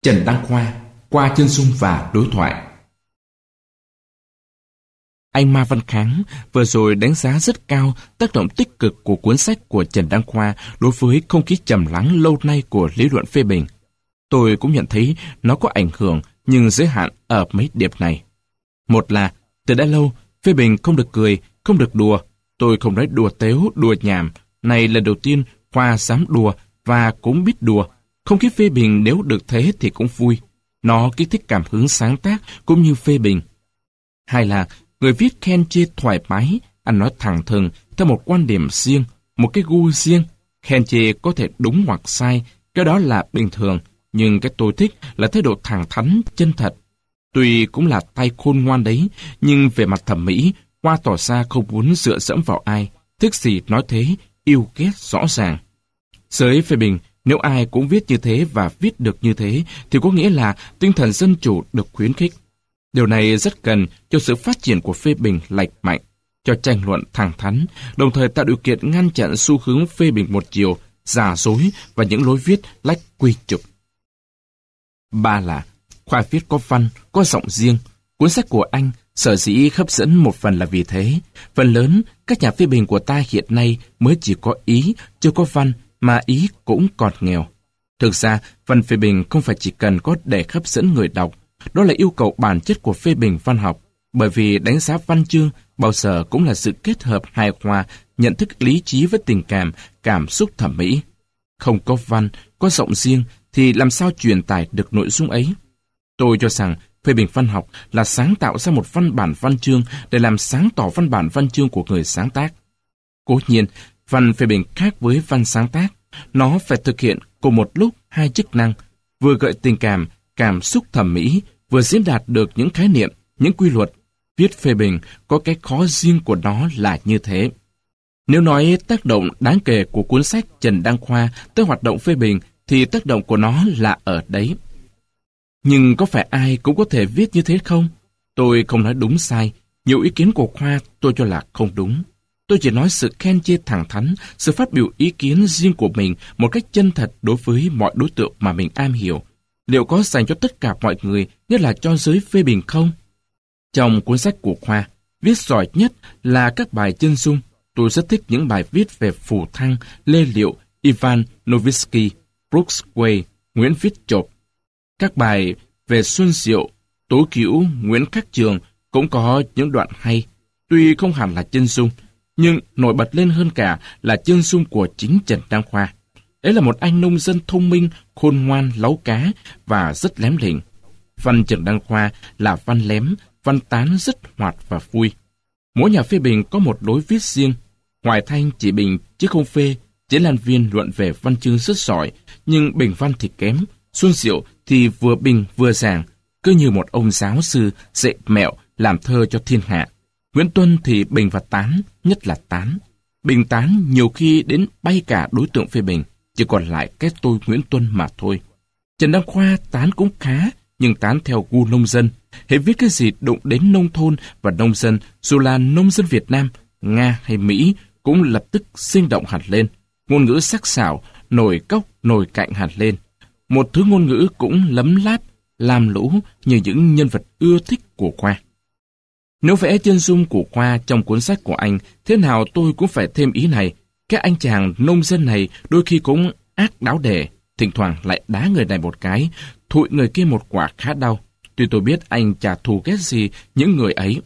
Trần Đăng Khoa, qua chân dung và đối thoại. Anh Ma Văn Kháng vừa rồi đánh giá rất cao tác động tích cực của cuốn sách của Trần Đăng Khoa đối với không khí trầm lắng lâu nay của lý luận phê bình. Tôi cũng nhận thấy nó có ảnh hưởng, nhưng giới hạn ở mấy điểm này. Một là, từ đã lâu, phê bình không được cười, không được đùa. Tôi không nói đùa tếu, đùa nhảm. Này lần đầu tiên Khoa dám đùa và cũng biết đùa. Không khí phê bình nếu được thế thì cũng vui. Nó kích thích cảm hứng sáng tác cũng như phê bình. Hai là, người viết khen chê thoải mái, ăn nói thẳng thừng, theo một quan điểm riêng, một cái gu riêng. Khen chê có thể đúng hoặc sai, cái đó là bình thường, nhưng cái tôi thích là thái độ thẳng thắn, chân thật. Tuy cũng là tay khôn ngoan đấy, nhưng về mặt thẩm mỹ, Khoa tỏ ra không muốn dựa dẫm vào ai, thích gì nói thế, yêu ghét rõ ràng. Giới phê bình, nếu ai cũng viết như thế và viết được như thế, thì có nghĩa là tinh thần dân chủ được khuyến khích. Điều này rất cần cho sự phát triển của phê bình lành mạnh, cho tranh luận thẳng thắn, đồng thời tạo điều kiện ngăn chặn xu hướng phê bình một chiều, giả dối và những lối viết lách quy chụp. Ba là, Khoa viết có văn, có giọng riêng. Cuốn sách của anh sở dĩ hấp dẫn một phần là vì thế. Phần lớn, các nhà phê bình của ta hiện nay mới chỉ có ý, chưa có văn, mà ý cũng còn nghèo. Thực ra, văn phê bình không phải chỉ cần có để hấp dẫn người đọc. Đó là yêu cầu bản chất của phê bình văn học, bởi vì đánh giá văn chương bao giờ cũng là sự kết hợp hài hòa nhận thức lý trí với tình cảm, cảm xúc thẩm mỹ. Không có văn, có giọng riêng thì làm sao truyền tải được nội dung ấy? Tôi cho rằng phê bình văn học là sáng tạo ra một văn bản văn chương để làm sáng tỏ văn bản văn chương của người sáng tác. Cố nhiên, văn phê bình khác với văn sáng tác. Nó phải thực hiện cùng một lúc hai chức năng, vừa gợi tình cảm, cảm xúc thẩm mỹ, vừa diễn đạt được những khái niệm, những quy luật. Viết phê bình có cái khó riêng của nó là như thế. Nếu nói tác động đáng kể của cuốn sách Trần Đăng Khoa tới hoạt động phê bình, thì tác động của nó là ở đấy. Nhưng có phải ai cũng có thể viết như thế không? Tôi không nói đúng sai. Nhiều ý kiến của Khoa tôi cho là không đúng. Tôi chỉ nói sự khen chê thẳng thắn, sự phát biểu ý kiến riêng của mình một cách chân thật đối với mọi đối tượng mà mình am hiểu. Liệu có dành cho tất cả mọi người, nhất là cho giới phê bình không? Trong cuốn sách của Khoa, viết giỏi nhất là các bài chân dung. Tôi rất thích những bài viết về Phù Thăng, Lê Liệu, Ivan Novitsky, Brooks Way, Nguyễn Viết Chộp. Các bài về Xuân Diệu, Tố Cữu, Nguyễn Khắc Trường cũng có những đoạn hay, tuy không hẳn là chân dung, nhưng nổi bật lên hơn cả là chân dung của chính Trần Đăng Khoa. Ấy là một anh nông dân thông minh, khôn ngoan, láu cá và rất lém lỉnh. Văn Trần Đăng Khoa là văn lém, văn tán rất hoạt và vui. Mỗi nhà phê bình có một lối viết riêng. Hoài Thanh chỉ bình chứ không phê, Chế Lan Viên luận về văn chương rất giỏi, nhưng bình văn thì kém. Xuân Diệu thì vừa bình vừa giảng, cứ như một ông giáo sư dạy mẹo làm thơ cho thiên hạ. Nguyễn Tuân thì bình và tán, nhất là tán. Bình tán nhiều khi đến bay cả đối tượng phê bình, chỉ còn lại cái tôi Nguyễn Tuân mà thôi. Trần Đăng Khoa tán cũng khá, nhưng tán theo gu nông dân. Hễ viết cái gì đụng đến nông thôn và nông dân, dù là nông dân Việt Nam, Nga hay Mỹ, cũng lập tức sinh động hẳn lên. Ngôn ngữ sắc sảo, nổi cốc, nổi cạnh hẳn lên. Một thứ ngôn ngữ cũng lấm láp, làm lũ như những nhân vật ưa thích của Khoa. Nếu vẽ chân dung của Khoa trong cuốn sách của anh, thế nào tôi cũng phải thêm ý này. Cái anh chàng nông dân này đôi khi cũng ác đáo để, thỉnh thoảng lại đá người này một cái, thụi người kia một quả khá đau. Tuy tôi biết anh chả thù ghét gì những người ấy.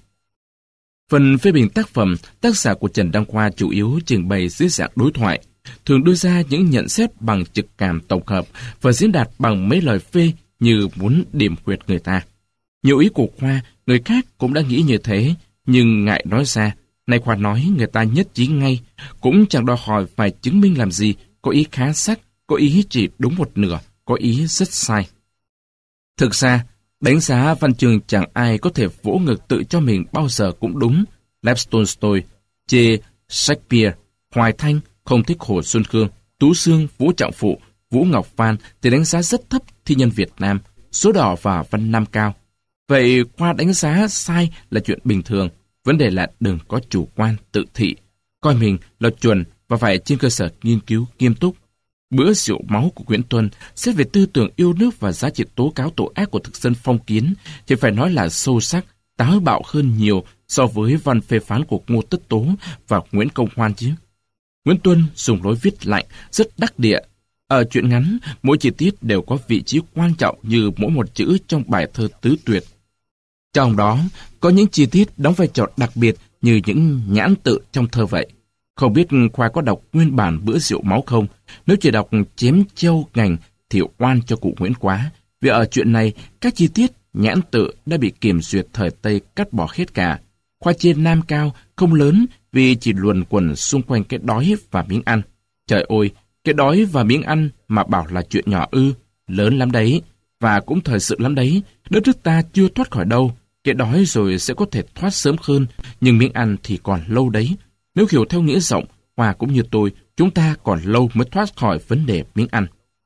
Phần phê bình tác phẩm, tác giả của Trần Đăng Khoa chủ yếu trình bày dưới dạng đối thoại, thường đưa ra những nhận xét bằng trực cảm tổng hợp và diễn đạt bằng mấy lời phê như muốn điểm huyệt người ta. Nhiều ý của Khoa, người khác cũng đã nghĩ như thế, nhưng ngại nói ra. Nay Khoa nói người ta nhất trí ngay, cũng chẳng đòi hỏi phải chứng minh làm gì, có ý khá sắc, có ý chỉ đúng một nửa, có ý rất sai. Thực ra, đánh giá văn chương chẳng ai có thể vỗ ngực tự cho mình bao giờ cũng đúng. Lev Tolstoy, chê Shakespeare, Hoài Thanh không thích Hồ Xuân Khương, Tú Xương, Vũ Trọng Phụ, Vũ Ngọc Phan thì đánh giá rất thấp thi nhân Việt Nam, số đỏ và văn nam cao. Vậy Khoa đánh giá sai là chuyện bình thường. Vấn đề là đừng có chủ quan, tự thị, coi mình là chuẩn và phải trên cơ sở nghiên cứu nghiêm túc. Bữa rượu máu của Nguyễn Tuân xét về tư tưởng yêu nước và giá trị tố cáo tội ác của thực dân phong kiến thì phải nói là sâu sắc, táo bạo hơn nhiều so với văn phê phán của Ngô Tất Tố và Nguyễn Công Hoan chứ. Nguyễn Tuân dùng lối viết lạnh, rất đắc địa. Ở truyện ngắn, mỗi chi tiết đều có vị trí quan trọng như mỗi một chữ trong bài thơ tứ tuyệt. Trong đó, có những chi tiết đóng vai trò đặc biệt như những nhãn tự trong thơ vậy. Không biết Khoa có đọc nguyên bản Bữa rượu máu không? Nếu chỉ đọc chém châu ngành thì oan cho cụ Nguyễn quá. Vì ở chuyện này, các chi tiết nhãn tự đã bị kiểm duyệt thời Tây cắt bỏ hết cả. Khoa trên Nam Cao không lớn vì chỉ luẩn quẩn xung quanh cái đói và miếng ăn. Trời ơi, cái đói và miếng ăn mà bảo là chuyện nhỏ ư, lớn lắm đấy. Và cũng thời sự lắm đấy, đất nước ta chưa thoát khỏi đâu. Cái đói rồi sẽ có thể thoát sớm hơn, nhưng miếng ăn thì còn lâu đấy. Nếu hiểu theo nghĩa rộng, Hòa cũng như tôi, chúng ta còn lâu mới thoát khỏi vấn đề miếng ăn.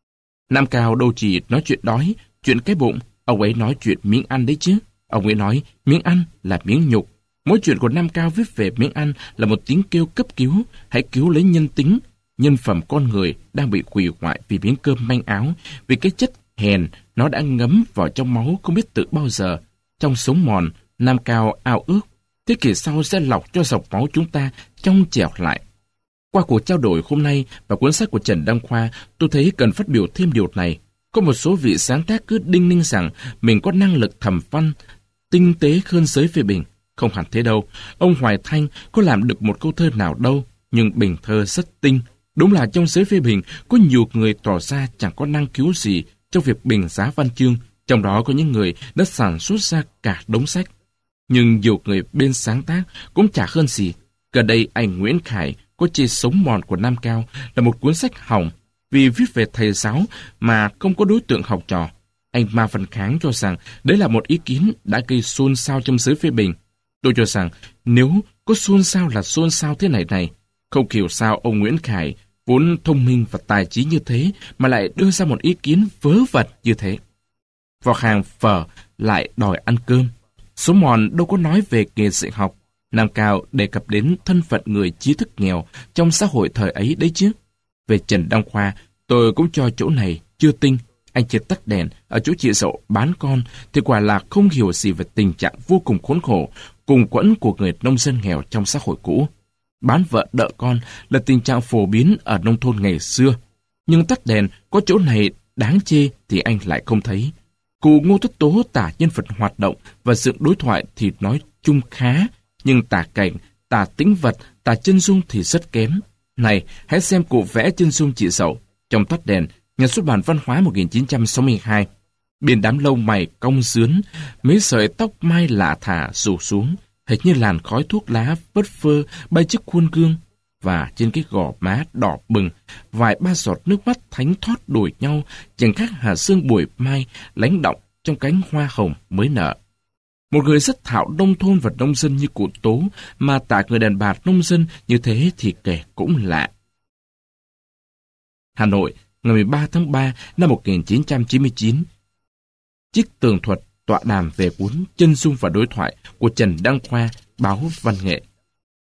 Nam Cao đâu chỉ nói chuyện đói, chuyện cái bụng, ông ấy nói chuyện miếng ăn đấy chứ. Ông ấy nói miếng ăn là miếng nhục. Mỗi chuyện của Nam Cao viết về miếng ăn là một tiếng kêu cấp cứu, hãy cứu lấy nhân tính, nhân phẩm con người đang bị hủy hoại vì miếng cơm manh áo, vì cái chất hèn nó đã ngấm vào trong máu không biết từ bao giờ. Trong sống mòn, Nam Cao ao ước thế kỷ sau sẽ lọc cho dòng máu chúng ta trong trẻo lại. Qua cuộc trao đổi hôm nay và cuốn sách của Trần Đăng Khoa, tôi thấy cần phát biểu thêm điều này. Có một số vị sáng tác cứ đinh ninh rằng mình có năng lực thẩm văn, tinh tế hơn giới phê bình. Không hẳn thế đâu. Ông Hoài Thanh có làm được một câu thơ nào đâu, nhưng bình thơ rất tinh. Đúng là trong giới phê bình có nhiều người tỏ ra chẳng có năng khiếu gì trong việc bình giá văn chương. Trong đó có những người đã sản xuất ra cả đống sách. Nhưng nhiều người bên sáng tác cũng chả hơn gì. Gần đây anh Nguyễn Khải có chê Sống mòn của Nam Cao là một cuốn sách hỏng vì viết về thầy giáo mà không có đối tượng học trò. Anh Ma Văn Kháng cho rằng đấy là một ý kiến đã gây xôn xao trong giới phê bình. Tôi cho rằng nếu có xôn xao là xôn xao thế này, không hiểu sao ông Nguyễn Khải vốn thông minh và tài trí như thế mà lại đưa ra một ý kiến vớ vẩn như thế. Vào hàng phở lại đòi ăn cơm. Sống mòn đâu có nói về nghề dạy học. Nam Cao đề cập đến thân phận người trí thức nghèo trong xã hội thời ấy đấy chứ. Về Trần Đăng Khoa, tôi cũng cho chỗ này chưa tinh. Anh chỉ tắt đèn ở chỗ chị Dậu bán con thì quả là không hiểu gì về tình trạng vô cùng khốn khổ, cùng quẫn của người nông dân nghèo trong xã hội cũ. Bán vợ đợ con là tình trạng phổ biến ở nông thôn ngày xưa. Nhưng tắt đèn có chỗ này đáng chê thì anh lại không thấy. Cụ Ngô Tất Tố tả nhân vật hoạt động và dựng đối thoại thì nói chung khá, nhưng tả cảnh, tả tĩnh vật, tả chân dung thì rất kém. Này, hãy xem cụ vẽ chân dung chị Dậu trong Tắt đèn, Nhà xuất bản Văn hóa 1962. Biển đám lông mày cong rướn, mấy sợi tóc mai lạ thả rủ xuống, hệt như làn khói thuốc lá phất phơ bay trước khuôn gương. Và trên cái gò má đỏ bừng, vài ba giọt nước mắt thánh thót đuổi nhau, chẳng khác hà sương buổi mai lánh động trong cánh hoa hồng mới nở. Một người rất thạo nông thôn và nông dân như cụ Tố mà tả người đàn bà nông dân như thế thì kể cũng lạ. Hà Nội, ngày 13 tháng 3 năm 1999. Trích tường thuật tọa đàm về cuốn Chân dung và đối thoại của Trần Đăng Khoa, báo Văn nghệ.